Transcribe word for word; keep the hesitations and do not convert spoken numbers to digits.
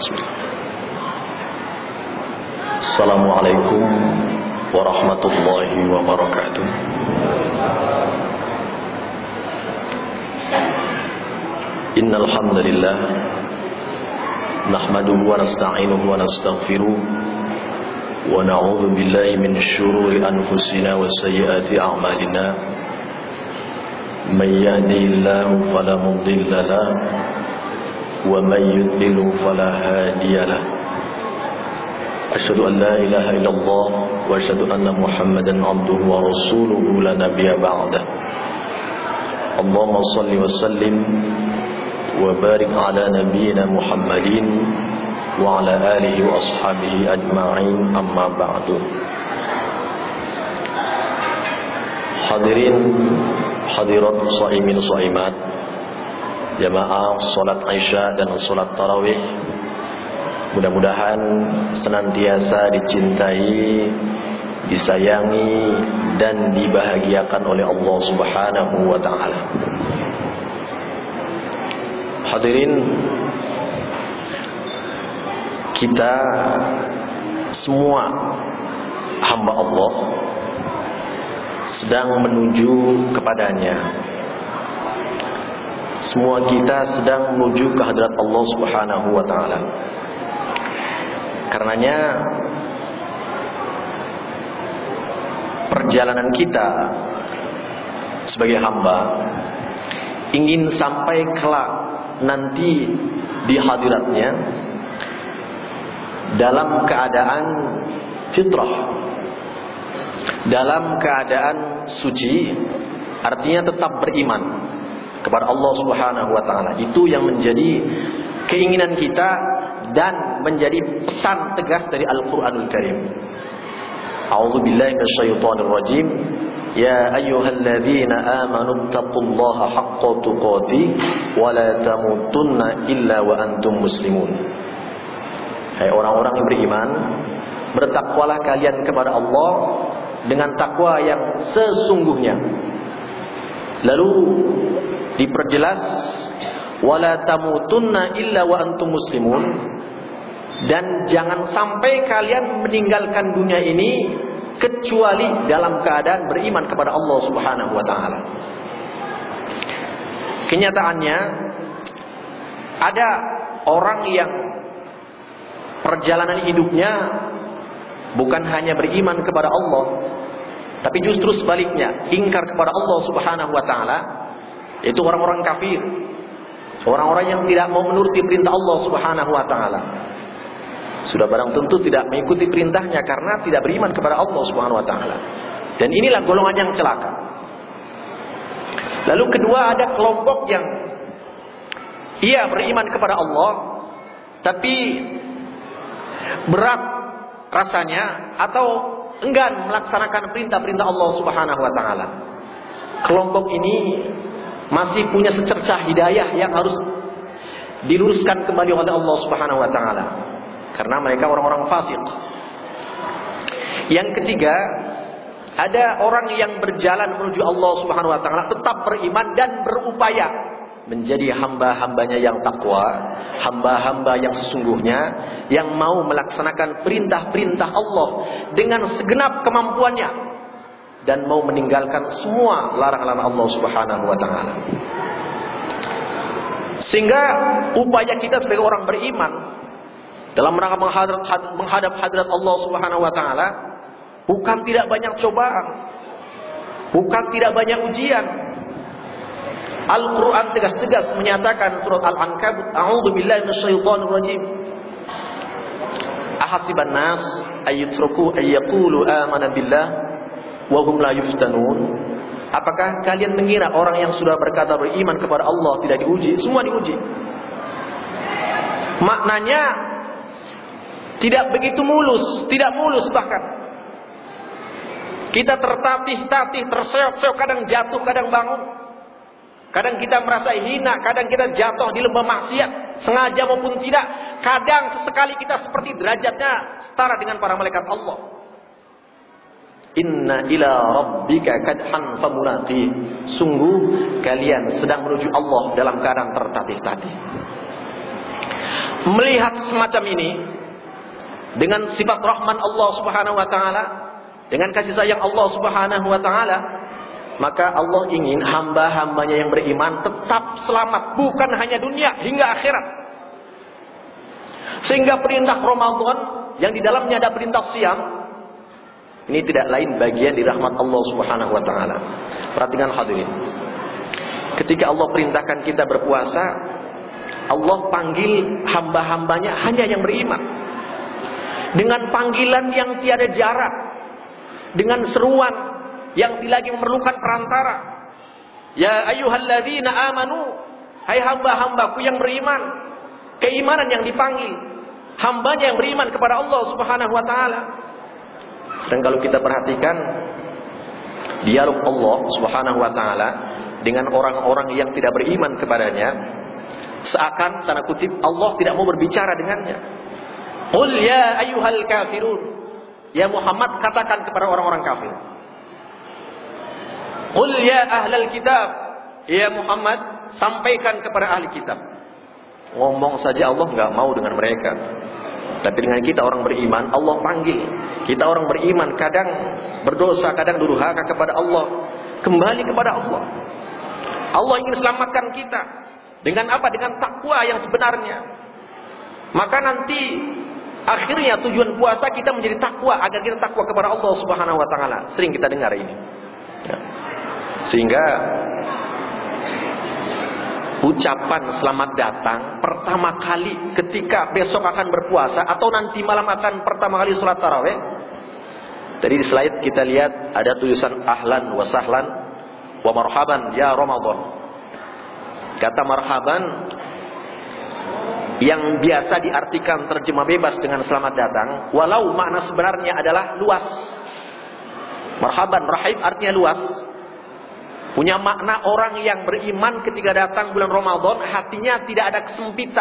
Assalamualaikum warahmatullahi wabarakatuh. Innal hamdalillah nahmaduhu wa nasta'inuhu wa nastaghfiruh wa na'udzu billahi min shururi anfusina wa sayyiati a'malina. May yahdihillahu fala mudilla lahu wa may yudlil fala hadiya lahu. Asyhadu an la ilaha illallah wa asyhadu anna Muhammadan 'abduhu wa rasuluhu la nabiyya ba'dah. Allahumma shalli wa sallim wa barik ala nabiyyina Muhammadin wa ala alihi wa ashabihi ajma'in, amma ba'du. Hadirin hadirat shaimin shaimat, jamaah salat Isya dan salat tarawih, mudah-mudahan senantiasa dicintai, disayangi dan dibahagiakan oleh Allah Subhanahu wa taala. Hadirin, kita semua hamba Allah sedang menuju kepadanya. Semua kita sedang menuju ke hadirat Allah Subhanahu wa taala. Karenanya perjalanan kita sebagai hamba ingin sampai kelak nanti di hadiratnya dalam keadaan fitrah, dalam keadaan suci, artinya tetap beriman kepada Allah Subhanahu wa taala. Itu yang menjadi keinginan kita dan menjadi pesan tegas dari Al-Qur'anul Karim. A'udzu billahi minasyaitonir rajim. Ya ayyuhalladzina amanu taqullaha haqqa tuqatih wa la tamutunna illa wa antum muslimun. Hai orang-orang yang beriman, bertakwalah kalian kepada Allah dengan takwa yang sesungguhnya. Lalu diperjelas wala tamutunna illa wa antum muslimun, dan jangan sampai kalian meninggalkan dunia ini kecuali dalam keadaan beriman kepada Allah Subhanahu wa taala. Kenyataannya ada orang yang perjalanan hidupnya bukan hanya beriman kepada Allah, tapi justru sebaliknya, ingkar kepada Allah Subhanahu wa taala. Itu orang-orang kafir, orang-orang yang tidak mau menuruti perintah Allah Subhanahu wa taala. Sudah barang tentu tidak mengikuti perintahnya karena tidak beriman kepada Allah Subhanahu wa taala. Dan inilah golongan yang celaka. Lalu kedua, ada kelompok yang ia beriman kepada Allah tapi berat rasanya atau enggan melaksanakan perintah-perintah Allah Subhanahu wa taala. Kelompok ini masih punya secercah hidayah yang harus diluruskan kembali oleh Allah Subhanahu wa taala, karena mereka orang-orang fasik. Yang ketiga, ada orang yang berjalan menuju Allah Subhanahu wa taala tetap beriman dan berupaya menjadi hamba-hambanya yang takwa, hamba-hamba yang sesungguhnya, yang mau melaksanakan perintah-perintah Allah dengan segenap kemampuannya dan mau meninggalkan semua larangan Allah Subhanahu wa taala. Sehingga upaya kita sebagai orang beriman dalam rangka menghadap, menghadap hadirat Allah Subhanahu wa taala bukan tidak banyak cobaan, bukan tidak banyak ujian. Al-Quran tegas-tegas menyatakan surat Al-Ankabut, a'udzu billahi minasyaitonir rajim. Ahasiban nas ayyutraku ayyaqulu amana billah wa hum la yuftanun. Apakah kalian mengira orang yang sudah berkata beriman kepada Allah tidak diuji? Semua diuji. Maknanya tidak begitu mulus, tidak mulus bahkan. Kita tertatih-tatih, terseok-seok, kadang jatuh, kadang bangun. Kadang kita merasa hina, kadang kita jatuh di lembah maksiat, sengaja maupun tidak. Kadang sesekali kita seperti derajatnya setara dengan para malaikat Allah. Inna ila rabbika kadhan famulaqih. Sungguh kalian sedang menuju Allah dalam keadaan tertatih-tatih. melihat semacam ini dengan sifat rahman Allah Subhanahu wa taala, dengan kasih sayang Allah Subhanahu wa taala, maka Allah ingin hamba-hambanya yang beriman tetap selamat, bukan hanya dunia hingga akhirat. Sehingga perintah Ramadan yang di dalamnya ada perintah siam, ini tidak lain bagian di rahmat Allah Subhanahu wa taala. Perhatikan hadirin. Ketika Allah perintahkan kita berpuasa, Allah panggil hamba-hambanya hanya yang beriman. Dengan panggilan yang tiada jarak, dengan seruan yang tidak lagi memerlukan perantara. Ya ayyuhalladzina amanu, hai hamba-hambaku yang beriman. Keimanan yang dipanggil, hambanya yang beriman kepada Allah Subhanahu wa taala. Dan kalau kita perhatikan dialog Allah Subhanahu wa taala dengan orang-orang yang tidak beriman kepadanya, seakan tanda kutip Allah tidak mau berbicara dengannya. Qul ya ayyuhal kafirun, ya Muhammad katakan kepada orang-orang kafir. Qul ya ahlal kitab, ya Muhammad sampaikan kepada ahli kitab. Ngomong saja Allah nggak mau dengan mereka. Tapi dengan kita orang beriman, Allah panggil. Kita orang beriman kadang berdosa, kadang durhaka kepada Allah, kembali kepada Allah. Allah ingin selamatkan kita. Dengan apa? Dengan takwa yang sebenarnya. Maka nanti akhirnya tujuan puasa kita menjadi takwa, agar kita takwa kepada Allah Subhanahu wa taala. Sering kita dengar ini. Ya. Sehingga ucapan selamat datang pertama kali ketika besok akan berpuasa atau nanti malam akan pertama kali sholat tarawih. Tadi di slide kita lihat ada tulisan ahlan wa sahlan wa marhaban ya Ramadan. Kata marhaban yang biasa diartikan terjemah bebas dengan selamat datang, walau makna sebenarnya adalah luas. Marhaban, rahib artinya luas. Punya makna orang yang beriman ketika datang bulan Ramadan, hatinya tidak ada kesempitan.